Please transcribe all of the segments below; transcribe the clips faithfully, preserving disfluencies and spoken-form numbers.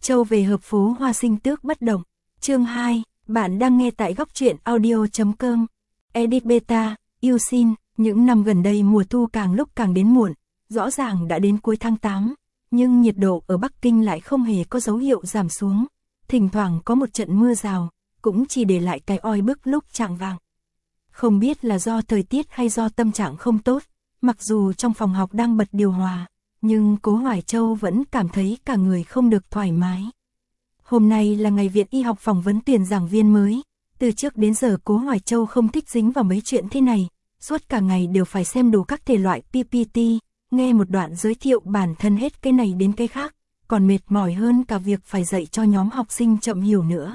Châu về hợp phố hoa sinh tước bất động. Chương hai, bạn đang nghe tại góc truyện audio.com. Edit Beta, yêu xin, những năm gần đây mùa thu càng lúc càng đến muộn, rõ ràng đã đến cuối tháng tám, nhưng nhiệt độ ở Bắc Kinh lại không hề có dấu hiệu giảm xuống. Thỉnh thoảng có một trận mưa rào, cũng chỉ để lại cái oi bức lúc chạng vạng. Không biết là do thời tiết hay do tâm trạng không tốt, mặc dù trong phòng học đang bật điều hòa, nhưng Cố Hoài Châu vẫn cảm thấy cả người không được thoải mái. Hôm nay là ngày Viện Y học phỏng vấn tuyển giảng viên mới, từ trước đến giờ Cố Hoài Châu không thích dính vào mấy chuyện thế này, suốt cả ngày đều phải xem đủ các thể loại pê pê tê, nghe một đoạn giới thiệu bản thân hết cái này đến cái khác, còn mệt mỏi hơn cả việc phải dạy cho nhóm học sinh chậm hiểu nữa.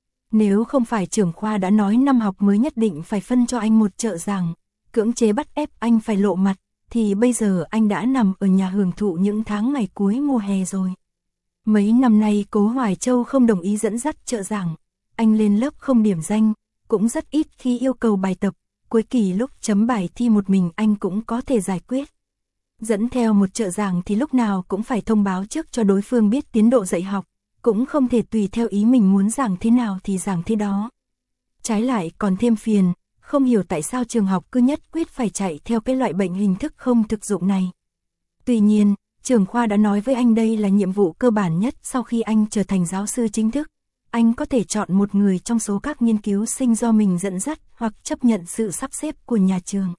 Nếu không phải trưởng khoa đã nói năm học mới nhất định phải phân cho anh một trợ giảng, cưỡng chế bắt ép anh phải lộ mặt, thì bây giờ anh đã nằm ở nhà hưởng thụ những tháng ngày cuối mùa hè rồi. Mấy năm nay Cố Hoài Châu không đồng ý dẫn dắt trợ giảng, anh lên lớp không điểm danh, cũng rất ít khi yêu cầu bài tập, cuối kỳ lúc chấm bài thi một mình anh cũng có thể giải quyết. Dẫn theo một trợ giảng thì lúc nào cũng phải thông báo trước cho đối phương biết tiến độ dạy học, cũng không thể tùy theo ý mình muốn giảng thế nào thì giảng thế đó. Trái lại còn thêm phiền, không hiểu tại sao trường học cứ nhất quyết phải chạy theo cái loại bệnh hình thức không thực dụng này. Tuy nhiên, trưởng khoa đã nói với anh đây là nhiệm vụ cơ bản nhất sau khi anh trở thành giáo sư chính thức. Anh có thể chọn một người trong số các nghiên cứu sinh do mình dẫn dắt hoặc chấp nhận sự sắp xếp của nhà trường.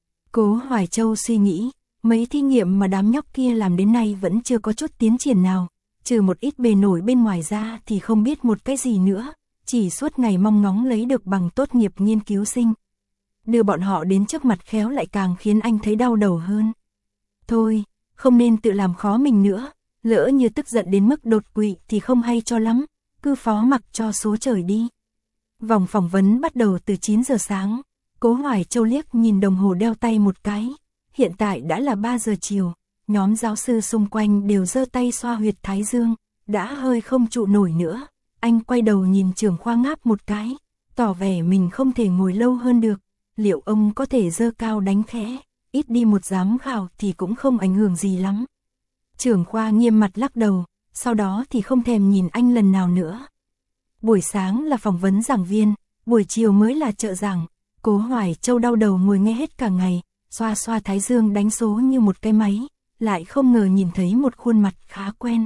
Cố Hoài Châu suy nghĩ, mấy thí nghiệm mà đám nhóc kia làm đến nay vẫn chưa có chút tiến triển nào, trừ một ít bề nổi bên ngoài ra thì không biết một cái gì nữa, chỉ suốt ngày mong ngóng lấy được bằng tốt nghiệp nghiên cứu sinh. Đưa bọn họ đến trước mặt khéo lại càng khiến anh thấy đau đầu hơn. Thôi, không nên tự làm khó mình nữa, lỡ như tức giận đến mức đột quỵ thì không hay cho lắm, cứ phó mặc cho số trời đi. Vòng phỏng vấn bắt đầu từ chín giờ sáng, Cố Hoài Châu liếc nhìn đồng hồ đeo tay một cái, hiện tại đã là ba giờ chiều, nhóm giáo sư xung quanh đều giơ tay xoa huyệt thái dương, đã hơi không trụ nổi nữa. Anh quay đầu nhìn trưởng khoa ngáp một cái, tỏ vẻ mình không thể ngồi lâu hơn được, liệu ông có thể giơ cao đánh khẽ, ít đi một giám khảo thì cũng không ảnh hưởng gì lắm. Trưởng khoa nghiêm mặt lắc đầu, sau đó thì không thèm nhìn anh lần nào nữa. Buổi sáng là phỏng vấn giảng viên, buổi chiều mới là trợ giảng. Cố Hoài Châu đau đầu ngồi nghe hết cả ngày, xoa xoa thái dương đánh số như một cái máy, lại không ngờ nhìn thấy một khuôn mặt khá quen.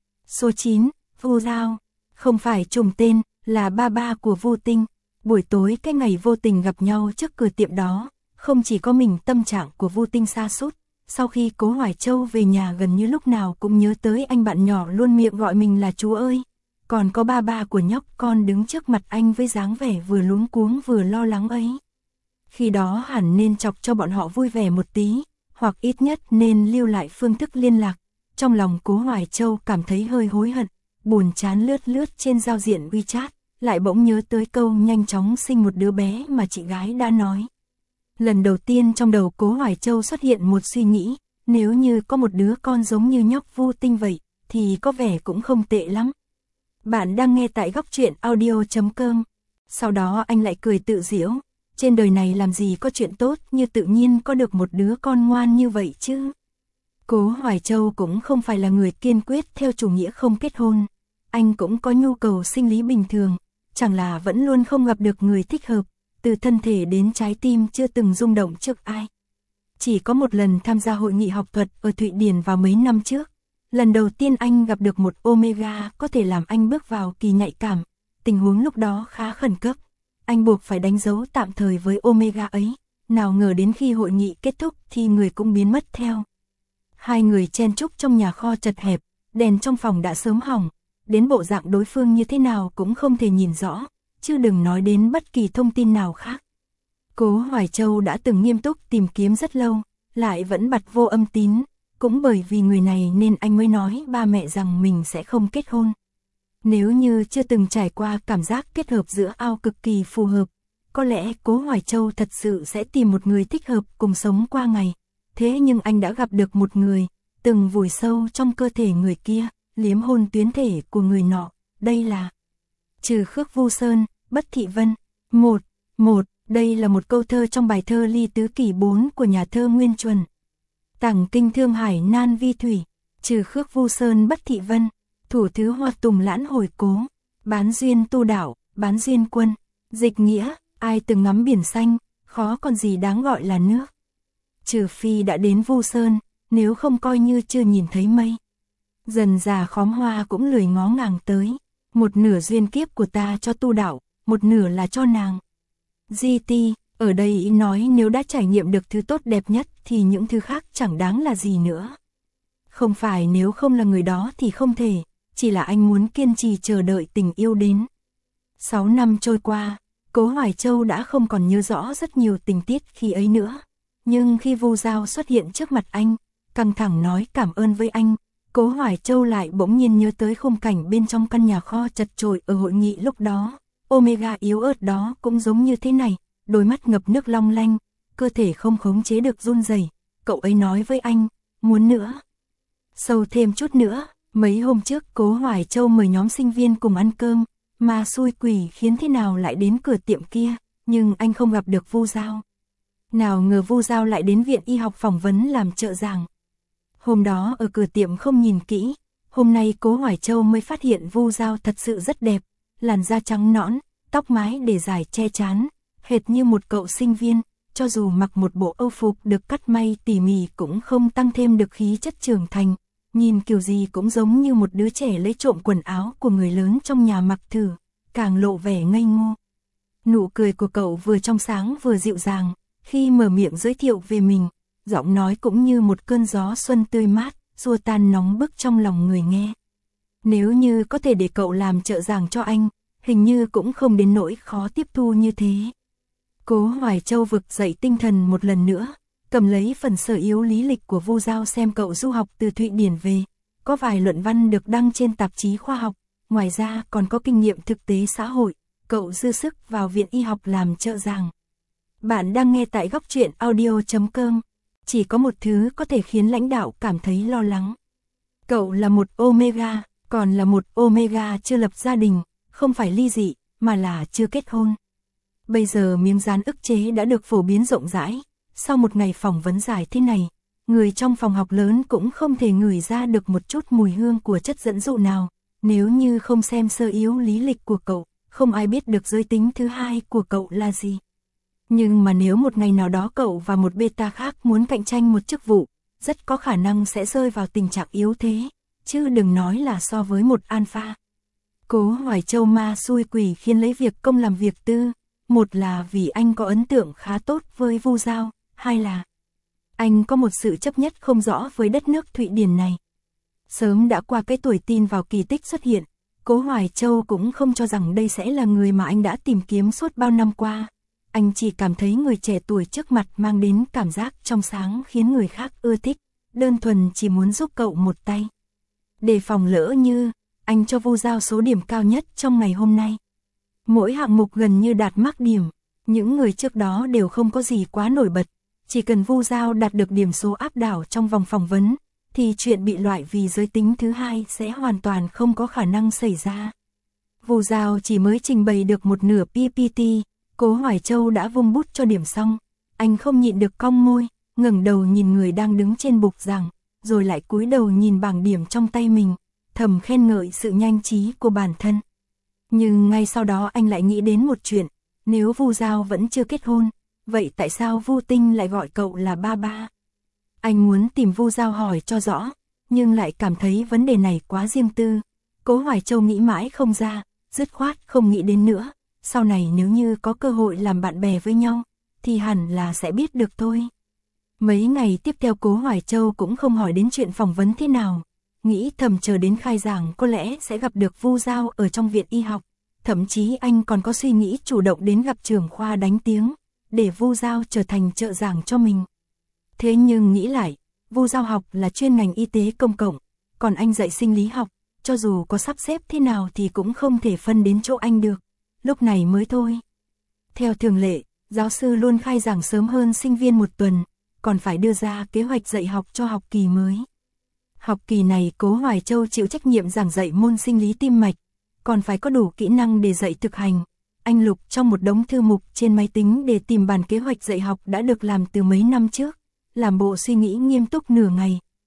Số chín, Vu Giao, không phải trùng tên, là ba ba của Vu Tinh. Buổi tối cái ngày vô tình gặp nhau trước cửa tiệm đó, không chỉ có mình tâm trạng của Vu Tinh sa sút, sau khi Cố Hoài Châu về nhà gần như lúc nào cũng nhớ tới anh bạn nhỏ luôn miệng gọi mình là chú ơi. Còn có ba ba của nhóc con đứng trước mặt anh với dáng vẻ vừa luống cuống vừa lo lắng ấy. Khi đó hẳn nên chọc cho bọn họ vui vẻ một tí, hoặc ít nhất nên lưu lại phương thức liên lạc. Trong lòng Cố Hoài Châu cảm thấy hơi hối hận, buồn chán lướt lướt trên giao diện WeChat, lại bỗng nhớ tới câu nhanh chóng sinh một đứa bé mà chị gái đã nói. Lần đầu tiên trong đầu Cố Hoài Châu xuất hiện một suy nghĩ, nếu như có một đứa con giống như nhóc Vu Tinh vậy, thì có vẻ cũng không tệ lắm. Bạn đang nghe tại góc truyện audio.com. Sau đó anh lại cười tự giễu, trên đời này làm gì có chuyện tốt như tự nhiên có được một đứa con ngoan như vậy chứ. Cố Hoài Châu cũng không phải là người kiên quyết theo chủ nghĩa không kết hôn. Anh cũng có nhu cầu sinh lý bình thường, chẳng là vẫn luôn không gặp được người thích hợp, từ thân thể đến trái tim chưa từng rung động trước ai. Chỉ có một lần tham gia hội nghị học thuật ở Thụy Điển vào mấy năm trước, lần đầu tiên anh gặp được một Omega có thể làm anh bước vào kỳ nhạy cảm, tình huống lúc đó khá khẩn cấp. Anh buộc phải đánh dấu tạm thời với Omega ấy, nào ngờ đến khi hội nghị kết thúc thì người cũng biến mất theo. Hai người chen chúc trong nhà kho chật hẹp, đèn trong phòng đã sớm hỏng, đến bộ dạng đối phương như thế nào cũng không thể nhìn rõ, chứ đừng nói đến bất kỳ thông tin nào khác. Cố Hoài Châu đã từng nghiêm túc tìm kiếm rất lâu, lại vẫn bặt vô âm tín, cũng bởi vì người này nên anh mới nói ba mẹ rằng mình sẽ không kết hôn. Nếu như chưa từng trải qua cảm giác kết hợp giữa ao cực kỳ phù hợp, có lẽ Cố Hoài Châu thật sự sẽ tìm một người thích hợp cùng sống qua ngày. Thế nhưng anh đã gặp được một người, từng vùi sâu trong cơ thể người kia, liếm hôn tuyến thể của người nọ, đây là Trừ Khước Vu Sơn, Bất Thị Vân. Một, một, đây là một câu thơ trong bài thơ Ly Tứ Kỷ bốn của nhà thơ Nguyên Chuẩn. Tảng kinh Thương Hải nan vi thủy, Trừ Khước Vu Sơn Bất Thị Vân. thủ thứ Hoa Tùng Lãn hồi cố, bán duyên tu đạo, bán duyên quân, dịch nghĩa, ai từng ngắm biển xanh, khó còn gì đáng gọi là nước. Trừ phi đã đến Vu Sơn, nếu không coi như chưa nhìn thấy mây. Dần già khóm hoa cũng lười ngó ngàng tới, một nửa duyên kiếp của ta cho tu đạo, một nửa là cho nàng. giê tê, ở đây ý nói nếu đã trải nghiệm được thứ tốt đẹp nhất thì những thứ khác chẳng đáng là gì nữa. Không phải nếu không là người đó thì không thể, chỉ là anh muốn kiên trì chờ đợi tình yêu đến. Sáu năm trôi qua, Cố Hoài Châu đã không còn nhớ rõ rất nhiều tình tiết khi ấy nữa. Nhưng khi Vu Dao xuất hiện trước mặt anh, căng thẳng nói cảm ơn với anh, Cố Hoài Châu lại bỗng nhiên nhớ tới khung cảnh bên trong căn nhà kho chật chội ở hội nghị lúc đó. Omega yếu ớt đó cũng giống như thế này, đôi mắt ngập nước long lanh, cơ thể không khống chế được run rẩy. Cậu ấy nói với anh, muốn nữa. Sâu thêm chút nữa, mấy hôm trước Cố Hoài Châu mời nhóm sinh viên cùng ăn cơm, mà xui quỷ khiến thế nào lại đến cửa tiệm kia, nhưng anh không gặp được Vu Dao. Nào ngờ Vu Dao lại đến viện y học phỏng vấn làm trợ giảng. Hôm đó ở cửa tiệm không nhìn kỹ, hôm nay Cố Hoài Châu mới phát hiện Vu Dao thật sự rất đẹp, làn da trắng nõn, tóc mái để dài che trán, hệt như một cậu sinh viên, cho dù mặc một bộ âu phục được cắt may tỉ mỉ cũng không tăng thêm được khí chất trưởng thành, nhìn kiểu gì cũng giống như một đứa trẻ lấy trộm quần áo của người lớn trong nhà mặc thử, càng lộ vẻ ngây ngô. Nụ cười của cậu vừa trong sáng vừa dịu dàng, khi mở miệng giới thiệu về mình, giọng nói cũng như một cơn gió xuân tươi mát, xua tan nóng bức trong lòng người nghe. Nếu như có thể để cậu làm trợ giảng cho anh, hình như cũng không đến nỗi khó tiếp thu như thế. Cố Hoài Châu vực dậy tinh thần một lần nữa, cầm lấy phần sở yếu lý lịch của Vu Dao xem cậu du học từ Thụy Điển về, có vài luận văn được đăng trên tạp chí khoa học, ngoài ra còn có kinh nghiệm thực tế xã hội, cậu dư sức vào viện y học làm trợ giảng. Bạn đang nghe tại góc truyện audio chấm com. Chỉ có một thứ có thể khiến lãnh đạo cảm thấy lo lắng. Cậu là một Omega, còn là một Omega chưa lập gia đình, không phải ly dị, mà là chưa kết hôn. Bây giờ miếng dán ức chế đã được phổ biến rộng rãi. Sau một ngày phỏng vấn dài thế này, người trong phòng học lớn cũng không thể ngửi ra được một chút mùi hương của chất dẫn dụ nào. Nếu như không xem sơ yếu lý lịch của cậu, không ai biết được giới tính thứ hai của cậu là gì. Nhưng mà nếu một ngày nào đó cậu và một beta khác muốn cạnh tranh một chức vụ, rất có khả năng sẽ rơi vào tình trạng yếu thế, chứ đừng nói là so với một alpha. Cố Hoài Châu ma xui quỷ khiến lấy việc công làm việc tư, một là vì anh có ấn tượng khá tốt với Vu Dao, hai là anh có một sự chấp nhất không rõ với đất nước Thụy Điển này. Sớm đã qua cái tuổi tin vào kỳ tích xuất hiện, Cố Hoài Châu cũng không cho rằng đây sẽ là người mà anh đã tìm kiếm suốt bao năm qua. Anh chỉ cảm thấy người trẻ tuổi trước mặt mang đến cảm giác trong sáng khiến người khác ưa thích, đơn thuần chỉ muốn giúp cậu một tay. Để phòng lỡ như, anh cho Vu Dao số điểm cao nhất trong ngày hôm nay. Mỗi hạng mục gần như đạt mắc điểm, những người trước đó đều không có gì quá nổi bật. Chỉ cần Vu Dao đạt được điểm số áp đảo trong vòng phỏng vấn, thì chuyện bị loại vì giới tính thứ hai sẽ hoàn toàn không có khả năng xảy ra. Vu Dao chỉ mới trình bày được một nửa pê pê tê, Cố Hoài Châu đã vung bút cho điểm xong. Anh không nhịn được cong môi, ngẩng đầu nhìn người đang đứng trên bục giảng, rồi lại cúi đầu nhìn bảng điểm trong tay mình, thầm khen ngợi sự nhanh trí của bản thân. Nhưng ngay sau đó anh lại nghĩ đến một chuyện, nếu Vu Dao vẫn chưa kết hôn, vậy tại sao Vu Tinh lại gọi cậu là ba ba? Anh muốn tìm Vu Dao hỏi cho rõ, nhưng lại cảm thấy vấn đề này quá riêng tư. Cố Hoài Châu nghĩ mãi không ra, dứt khoát không nghĩ đến nữa. Sau này nếu như có cơ hội làm bạn bè với nhau, thì hẳn là sẽ biết được thôi. Mấy ngày tiếp theo Cố Hoài Châu cũng không hỏi đến chuyện phỏng vấn thế nào. Nghĩ thầm chờ đến khai giảng có lẽ sẽ gặp được Vu Dao ở trong viện y học. Thậm chí anh còn có suy nghĩ chủ động đến gặp trưởng khoa đánh tiếng, để Vu Dao trở thành trợ giảng cho mình. Thế nhưng nghĩ lại, Vu Dao học là chuyên ngành y tế công cộng, còn anh dạy sinh lý học, cho dù có sắp xếp thế nào thì cũng không thể phân đến chỗ anh được. Lúc này mới thôi. Theo thường lệ, giáo sư luôn khai giảng sớm hơn sinh viên một tuần, còn phải đưa ra kế hoạch dạy học cho học kỳ mới. Học kỳ này Cố Hoài Châu chịu trách nhiệm giảng dạy môn sinh lý tim mạch, còn phải có đủ kỹ năng để dạy thực hành. Anh lục trong một đống thư mục trên máy tính để tìm bản kế hoạch dạy học đã được làm từ mấy năm trước, làm bộ suy nghĩ nghiêm túc nửa ngày,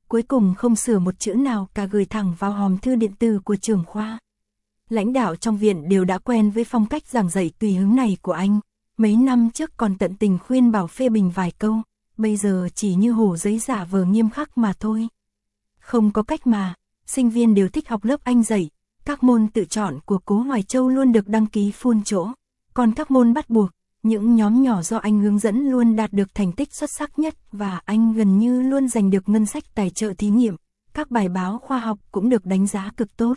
cuối cùng không sửa một chữ nào cả gửi thẳng vào hòm thư điện tử của trưởng khoa. Lãnh đạo trong viện đều đã quen với phong cách giảng dạy tùy hứng này của anh, mấy năm trước còn tận tình khuyên bảo phê bình vài câu, bây giờ chỉ như hổ giấy giả vờ nghiêm khắc mà thôi. Không có cách mà, sinh viên đều thích học lớp anh dạy, các môn tự chọn của Cố Hoài Châu luôn được đăng ký full chỗ, còn các môn bắt buộc, những nhóm nhỏ do anh hướng dẫn luôn đạt được thành tích xuất sắc nhất và anh gần như luôn giành được ngân sách tài trợ thí nghiệm, các bài báo khoa học cũng được đánh giá cực tốt.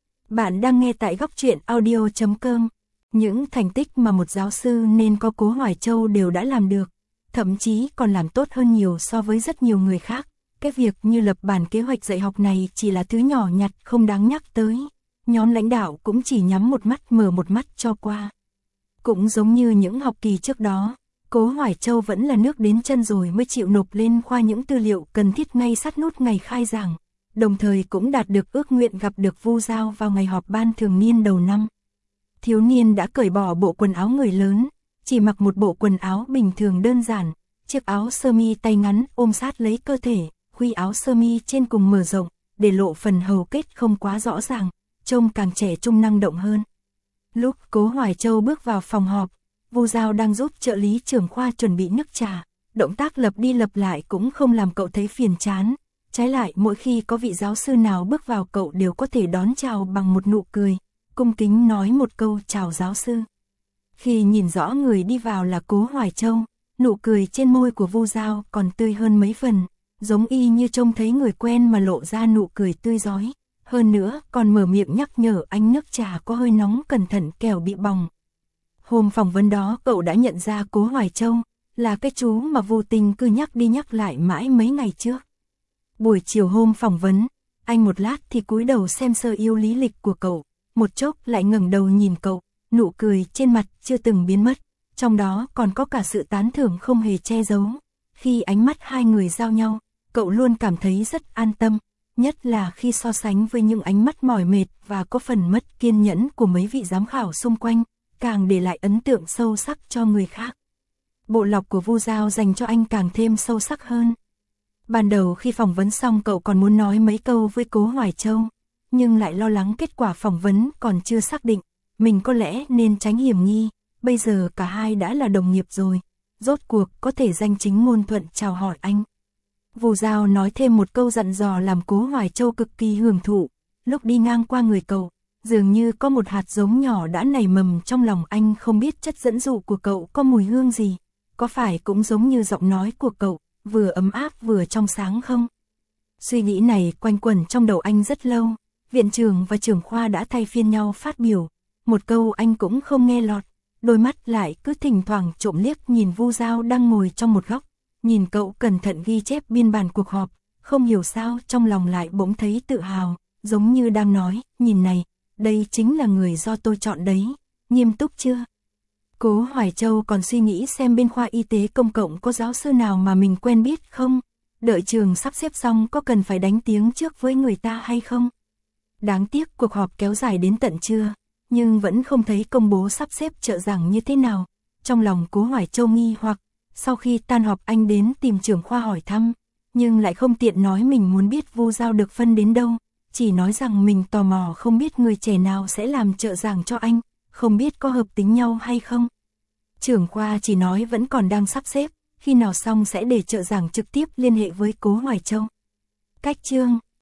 Bạn đang nghe tại góc truyện audio chấm com. Những thành tích mà một giáo sư nên có Cố Hoài Châu đều đã làm được, thậm chí còn làm tốt hơn nhiều so với rất nhiều người khác. Cái việc như lập bản kế hoạch dạy học này chỉ là thứ nhỏ nhặt không đáng nhắc tới. Nhóm lãnh đạo cũng chỉ nhắm một mắt mở một mắt cho qua. Cũng giống như những học kỳ trước đó, Cố Hoài Châu vẫn là nước đến chân rồi mới chịu nộp lên khoa những tư liệu cần thiết ngay sát nút ngày khai giảng, đồng thời cũng đạt được ước nguyện gặp được Vu Giao vào ngày họp ban thường niên đầu năm. Thiếu niên đã cởi bỏ bộ quần áo người lớn, chỉ mặc một bộ quần áo bình thường đơn giản, chiếc áo sơ mi tay ngắn ôm sát lấy cơ thể, khuy áo sơ mi trên cùng mở rộng, để lộ phần hầu kết không quá rõ ràng, trông càng trẻ trung năng động hơn. Lúc Cố Hoài Châu bước vào phòng họp, Vu Giao đang giúp trợ lý trưởng khoa chuẩn bị nước trà, động tác lặp đi lặp lại cũng không làm cậu thấy phiền chán. Trái lại mỗi khi có vị giáo sư nào bước vào cậu đều có thể đón chào bằng một nụ cười, cung kính nói một câu chào giáo sư. Khi nhìn rõ người đi vào là Cố Hoài Châu, nụ cười trên môi của Vu Giao còn tươi hơn mấy phần, giống y như trông thấy người quen mà lộ ra nụ cười tươi rói. Hơn nữa còn mở miệng nhắc nhở anh nước trà có hơi nóng cẩn thận kẻo bị bỏng. Hôm phỏng vấn đó cậu đã nhận ra Cố Hoài Châu là cái chú mà vô tình cứ nhắc đi nhắc lại mãi mấy ngày trước. Buổi chiều hôm phỏng vấn, anh một lát thì cúi đầu xem sơ yêu lý lịch của cậu, một chốc lại ngẩng đầu nhìn cậu, nụ cười trên mặt chưa từng biến mất, trong đó còn có cả sự tán thưởng không hề che giấu. Khi ánh mắt hai người giao nhau, cậu luôn cảm thấy rất an tâm, nhất là khi so sánh với những ánh mắt mỏi mệt và có phần mất kiên nhẫn của mấy vị giám khảo xung quanh, càng để lại ấn tượng sâu sắc cho người khác. Bộ lọc của Vu Giao dành cho anh càng thêm sâu sắc hơn. Ban đầu khi phỏng vấn xong cậu còn muốn nói mấy câu với Cố Hoài Châu, nhưng lại lo lắng kết quả phỏng vấn còn chưa xác định, mình có lẽ nên tránh hiểm nghi, bây giờ cả hai đã là đồng nghiệp rồi, rốt cuộc có thể danh chính ngôn thuận chào hỏi anh. Vu Giao nói thêm một câu dặn dò làm Cố Hoài Châu cực kỳ hưởng thụ, lúc đi ngang qua người cậu, dường như có một hạt giống nhỏ đã nảy mầm trong lòng anh, không biết chất dẫn dụ của cậu có mùi hương gì, có phải cũng giống như giọng nói của cậu, vừa ấm áp vừa trong sáng không? Suy nghĩ này quanh quẩn trong đầu anh rất lâu, viện trưởng và trưởng khoa đã thay phiên nhau phát biểu, một câu anh cũng không nghe lọt, đôi mắt lại cứ thỉnh thoảng trộm liếc nhìn Vu Giao đang ngồi trong một góc, nhìn cậu cẩn thận ghi chép biên bản cuộc họp, không hiểu sao trong lòng lại bỗng thấy tự hào, giống như đang nói, nhìn này, đây chính là người do tôi chọn đấy, nghiêm túc chưa? Cố Hoài Châu còn suy nghĩ xem bên khoa y tế công cộng có giáo sư nào mà mình quen biết không, đợi trường sắp xếp xong có cần phải đánh tiếng trước với người ta hay không. Đáng tiếc cuộc họp kéo dài đến tận trưa, nhưng vẫn không thấy công bố sắp xếp trợ giảng như thế nào. Trong lòng Cố Hoài Châu nghi hoặc, sau khi tan họp anh đến tìm trưởng khoa hỏi thăm, nhưng lại không tiện nói mình muốn biết Vu Giao được phân đến đâu, chỉ nói rằng mình tò mò không biết người trẻ nào sẽ làm trợ giảng cho anh, không biết có hợp tính nhau hay không. Trưởng khoa chỉ nói vẫn còn đang sắp xếp, khi nào xong sẽ để trợ giảng trực tiếp liên hệ với Cố Hoài Châu. Cách chương